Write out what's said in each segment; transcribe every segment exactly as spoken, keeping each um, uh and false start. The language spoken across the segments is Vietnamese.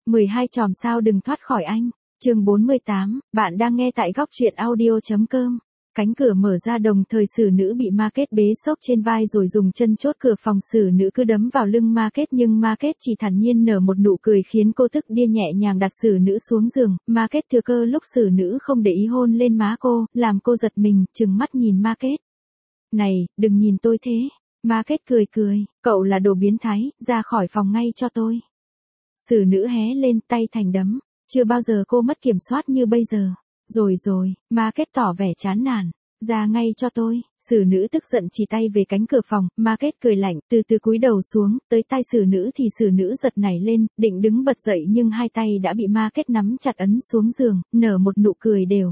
mười hai chòm sao đừng thoát khỏi anh. Chương bốn mươi tám, bạn đang nghe tại góc truyện audio chấm com. Cánh cửa mở ra đồng thời xử nữ bị Market bế xốc trên vai rồi dùng chân chốt cửa phòng, xử nữ cứ đấm vào lưng Market nhưng Market chỉ thản nhiên nở một nụ cười khiến cô tức điên, nhẹ nhàng đặt xử nữ xuống giường. Market thừa cơ lúc xử nữ không để ý hôn lên má cô, làm cô giật mình, trừng mắt nhìn Market. Này, đừng nhìn tôi thế. Market cười cười, cậu là đồ biến thái, ra khỏi phòng ngay cho tôi. Xử nữ hé lên, tay thành đấm. Chưa bao giờ cô mất kiểm soát như bây giờ. Rồi rồi, Market tỏ vẻ chán nản. Ra ngay cho tôi. Xử nữ tức giận chỉ tay về cánh cửa phòng. Market cười lạnh, từ từ cúi đầu xuống, tới tai xử nữ thì xử nữ giật nảy lên, định đứng bật dậy nhưng hai tay đã bị Market nắm chặt ấn xuống giường, nở một nụ cười đều.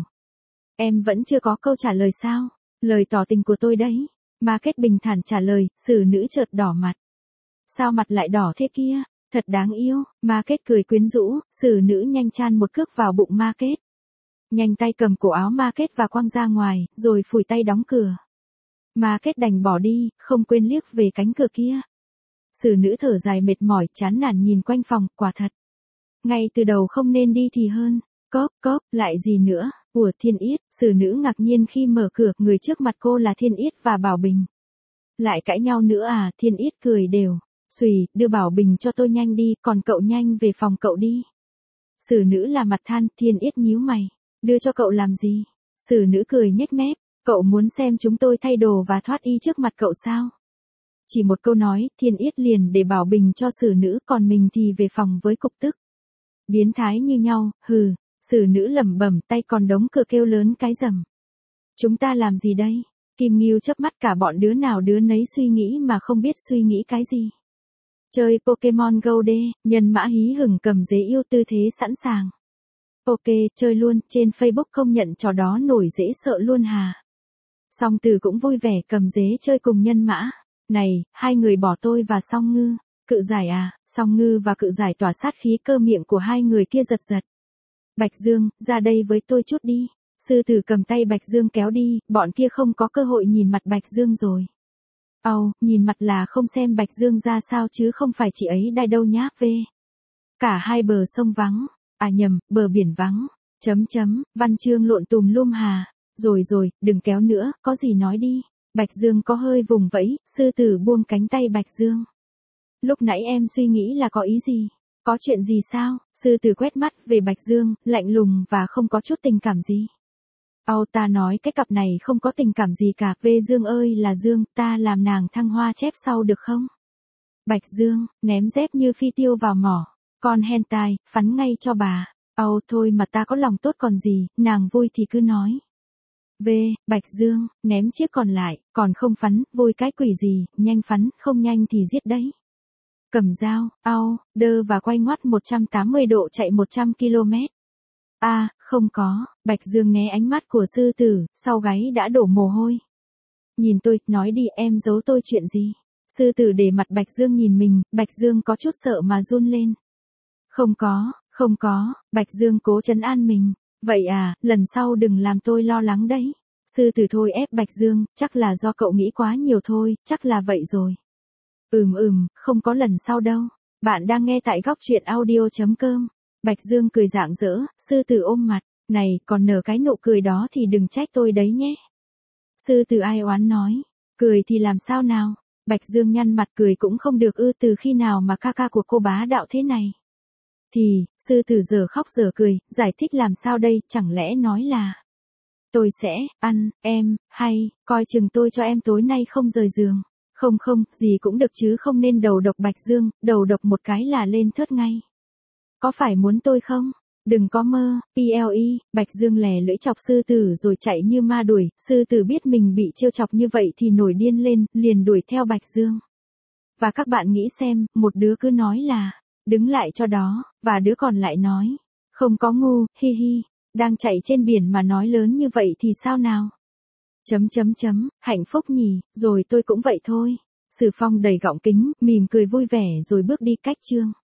Em vẫn chưa có câu trả lời sao? Lời tỏ tình của tôi đấy. Market bình thản trả lời, xử nữ chợt đỏ mặt. Sao mặt lại đỏ thế kia? Thật đáng yêu. Market cười quyến rũ, xử nữ nhanh chan một cước vào bụng Market. Nhanh tay cầm cổ áo Market và quăng ra ngoài, rồi phủi tay đóng cửa. Market đành bỏ đi, không quên liếc về cánh cửa kia. Xử nữ thở dài mệt mỏi, chán nản nhìn quanh phòng, quả thật. Ngay từ đầu không nên đi thì hơn. Cóp, cóp, lại gì nữa? Của Thiên Yết. Xử nữ ngạc nhiên khi mở cửa, người trước mặt cô là Thiên Yết và Bảo Bình. Lại cãi nhau nữa à? Thiên Yết cười đều. Xùy, đưa Bảo Bình cho tôi nhanh đi, còn cậu nhanh về phòng cậu đi. Xử nữ là mặt than. Thiên Yết nhíu mày. Đưa cho cậu làm gì? Xử nữ cười nhếch mép. Cậu muốn xem chúng tôi thay đồ và thoát y trước mặt cậu sao? Chỉ một câu nói, Thiên Yết liền để Bảo Bình cho xử nữ, còn mình thì về phòng với cục tức. Biến thái như nhau, hừ. Xử nữ lẩm bẩm, tay còn đóng cửa kêu lớn cái rầm. Chúng ta làm gì đây? Kim Ngưu chớp mắt, cả bọn đứa nào đứa nấy suy nghĩ mà không biết suy nghĩ cái gì. Chơi Pokemon Go đê, Nhân Mã hí hửng cầm dế yêu tư thế sẵn sàng. Ok, chơi luôn, trên Facebook không nhận trò đó nổi dễ sợ luôn hà. Song Từ cũng vui vẻ cầm dế chơi cùng Nhân Mã. Này, hai người bỏ tôi và Song Ngư. Cự giải à? Song Ngư và Cự giải tỏa sát khí, cơ miệng của hai người kia giật giật. Bạch Dương, ra đây với tôi chút đi. Sư Tử cầm tay Bạch Dương kéo đi, bọn kia không có cơ hội nhìn mặt Bạch Dương rồi. Ồ, nhìn mặt là không xem Bạch Dương ra sao chứ không phải chị ấy đai đâu nhá về. Cả hai bờ sông vắng, à nhầm, bờ biển vắng, chấm chấm, văn chương lộn tùm lum hà. Rồi rồi, đừng kéo nữa, có gì nói đi. Bạch Dương có hơi vùng vẫy, Sư Tử buông cánh tay Bạch Dương. Lúc nãy em suy nghĩ là có ý gì? Có chuyện gì sao? Sư Tử quét mắt về Bạch Dương, lạnh lùng và không có chút tình cảm gì. Âu ta nói cái cặp này không có tình cảm gì cả. Về Dương ơi là Dương, ta làm nàng thăng hoa chép sau được không? Bạch Dương, ném dép như phi tiêu vào mỏ. Con hentai, phắn ngay cho bà. Âu thôi mà ta có lòng tốt còn gì, nàng vui thì cứ nói. Về, Bạch Dương, ném chiếc còn lại, còn không phắn, vui cái quỷ gì, nhanh phắn, không nhanh thì giết đấy. Cầm dao, ao, đơ và quay ngoắt một trăm tám mươi độ chạy một trăm ki lô mét. A, à, không có. Bạch Dương né ánh mắt của Sư Tử, sau gáy đã đổ mồ hôi. Nhìn tôi, nói đi, em giấu tôi chuyện gì? Sư Tử để mặt Bạch Dương nhìn mình, Bạch Dương có chút sợ mà run lên. Không có, không có. Bạch Dương cố trấn an mình. Vậy à, lần sau đừng làm tôi lo lắng đấy. Sư Tử thôi ép Bạch Dương, chắc là do cậu nghĩ quá nhiều thôi, chắc là vậy rồi. Ừm ừm, không có lần sau đâu. Bạn đang nghe tại góc truyện audio chấm com. Bạch Dương cười rạng rỡ, Sư Tử ôm mặt. Này, còn nở cái nụ cười đó thì đừng trách tôi đấy nhé. Sư Tử ai oán nói. Cười thì làm sao nào? Bạch Dương nhăn mặt, cười cũng không được ư, từ khi nào mà ca ca của cô bá đạo thế này? Thì, Sư Tử giờ khóc giờ cười, giải thích làm sao đây, chẳng lẽ nói là tôi sẽ, ăn, em, hay, coi chừng tôi cho em tối nay không rời giường. Không không, gì cũng được chứ không nên đầu độc Bạch Dương, đầu độc một cái là lên thớt ngay. Có phải muốn tôi không? Đừng có mơ, ple, Bạch Dương lè lưỡi chọc Sư Tử rồi chạy như ma đuổi, Sư Tử biết mình bị trêu chọc như vậy thì nổi điên lên, liền đuổi theo Bạch Dương. Và các bạn nghĩ xem, một đứa cứ nói là, đứng lại cho đó, và đứa còn lại nói, không có ngu, hi hi, đang chạy trên biển mà nói lớn như vậy thì sao nào? Chấm chấm chấm, hạnh phúc nhỉ, rồi tôi cũng vậy thôi. Sử Phong đầy gọng kính, mỉm cười vui vẻ rồi bước đi cách chương.